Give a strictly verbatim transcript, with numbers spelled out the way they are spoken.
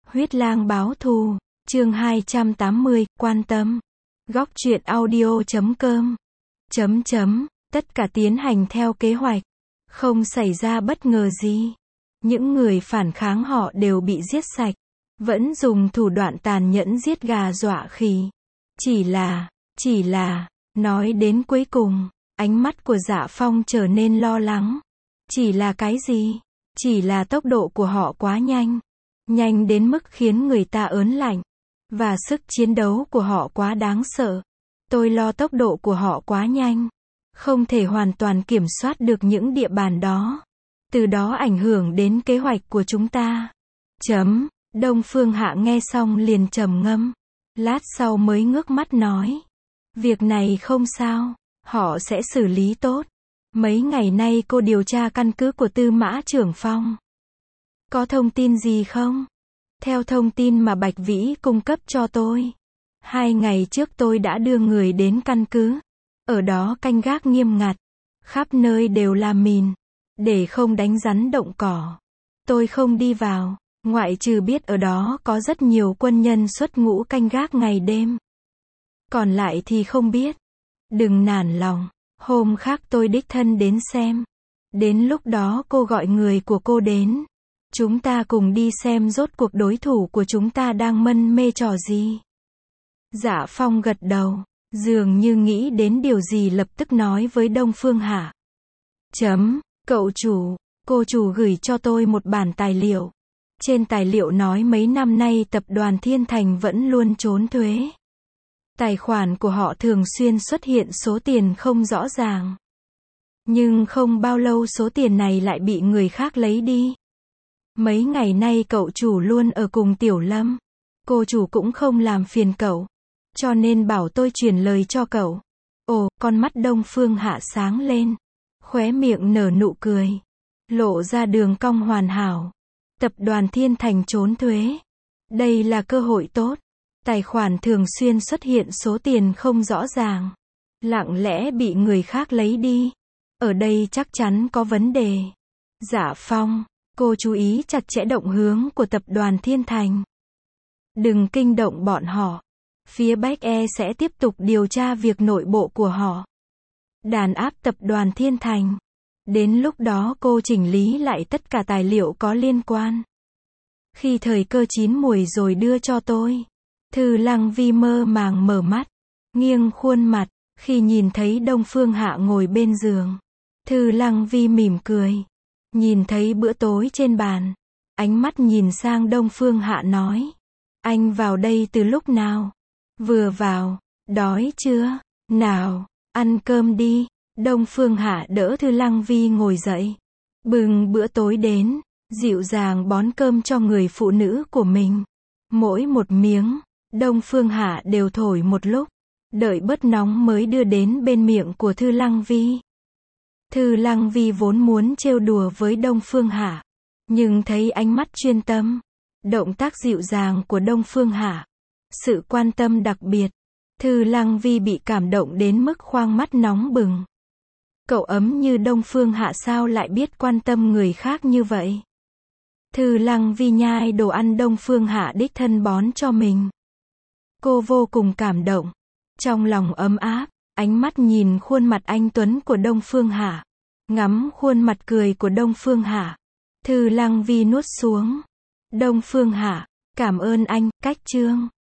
Huyết lang báo thù, chương hai trăm tám mươi, quan tâm. Góc truyện audio chấm com. Chấm chấm, tất cả tiến hành theo kế hoạch. Không xảy ra bất ngờ gì. Những người phản kháng họ đều bị giết sạch. Vẫn dùng thủ đoạn tàn nhẫn giết gà dọa khỉ. Chỉ là, chỉ là, nói đến cuối cùng, ánh mắt của Dạ Phong trở nên lo lắng. Chỉ là cái gì? Chỉ là tốc độ của họ quá nhanh. Nhanh đến mức khiến người ta ớn lạnh. Và sức chiến đấu của họ quá đáng sợ. Tôi lo tốc độ của họ quá nhanh. Không thể hoàn toàn kiểm soát được những địa bàn đó. Từ đó ảnh hưởng đến kế hoạch của chúng ta. Chấm. Đông Phương Hạ nghe xong liền trầm ngâm. Lát sau mới ngước mắt nói. Việc này không sao. Họ sẽ xử lý tốt. Mấy ngày nay cô điều tra căn cứ của Tư Mã Trưởng Phong. Có thông tin gì không? Theo thông tin mà Bạch Vĩ cung cấp cho tôi. Hai ngày trước tôi đã đưa người đến căn cứ. Ở đó canh gác nghiêm ngặt. Khắp nơi đều là mìn. Để không đánh rắn động cỏ. Tôi không đi vào. Ngoại trừ biết ở đó có rất nhiều quân nhân xuất ngũ canh gác ngày đêm. Còn lại thì không biết. Đừng nản lòng. Hôm khác tôi đích thân đến xem. Đến lúc đó cô gọi người của cô đến. Chúng ta cùng đi xem rốt cuộc đối thủ của chúng ta đang mân mê trò gì. Dạ Phong gật đầu. Dường như nghĩ đến điều gì lập tức nói với Đông Phương Hạ. Chấm. Cậu chủ. Cô chủ gửi cho tôi một bản tài liệu. Trên tài liệu nói mấy năm nay tập đoàn Thiên Thành vẫn luôn trốn thuế. Tài khoản của họ thường xuyên xuất hiện số tiền không rõ ràng. Nhưng không bao lâu số tiền này lại bị người khác lấy đi. Mấy ngày nay cậu chủ luôn ở cùng Tiểu Lâm. Cô chủ cũng không làm phiền cậu. Cho nên bảo tôi truyền lời cho cậu. Ồ, con mắt Đông Phương Hạ sáng lên. Khóe miệng nở nụ cười. Lộ ra đường cong hoàn hảo. Tập đoàn Thiên Thành trốn thuế. Đây là cơ hội tốt. Tài khoản thường xuyên xuất hiện số tiền không rõ ràng. Lặng lẽ bị người khác lấy đi. Ở đây chắc chắn có vấn đề. Dạ Phong, cô chú ý chặt chẽ động hướng của tập đoàn Thiên Thành. Đừng kinh động bọn họ. Phía Bách E sẽ tiếp tục điều tra việc nội bộ của họ. Đàn áp tập đoàn Thiên Thành. Đến lúc đó cô chỉnh lý lại tất cả tài liệu có liên quan. Khi thời cơ chín muồi rồi đưa cho tôi. Thư Lăng Vi mơ màng mở mắt. Nghiêng khuôn mặt. Khi nhìn thấy Đông Phương Hạ ngồi bên giường. Thư Lăng Vi mỉm cười. Nhìn thấy bữa tối trên bàn. Ánh mắt nhìn sang Đông Phương Hạ nói. Anh vào đây từ lúc nào? Vừa vào. Đói chưa? Nào, ăn cơm đi. Đông Phương Hạ đỡ Thư Lăng Vi ngồi dậy. Bưng bữa tối đến. Dịu dàng bón cơm cho người phụ nữ của mình. Mỗi một miếng. Đông Phương Hạ đều thổi một lúc. Đợi bớt nóng mới đưa đến bên miệng của Thư Lăng Vi. Thư Lăng Vi vốn muốn trêu đùa với Đông Phương Hạ. Nhưng thấy ánh mắt chuyên tâm. Động tác dịu dàng của Đông Phương Hạ. Sự quan tâm đặc biệt. Thư Lăng Vi bị cảm động đến mức khoang mắt nóng bừng. Cậu ấm như Đông Phương Hạ sao lại biết quan tâm người khác như vậy? Thư Lăng Vi nhai đồ ăn Đông Phương Hạ đích thân bón cho mình. Cô vô cùng cảm động. Trong lòng ấm áp, ánh mắt nhìn khuôn mặt anh tuấn của Đông Phương Hạ. Ngắm khuôn mặt cười của Đông Phương Hạ. Thư Lăng Vi nuốt xuống. Đông Phương Hạ, cảm ơn anh, cách chương.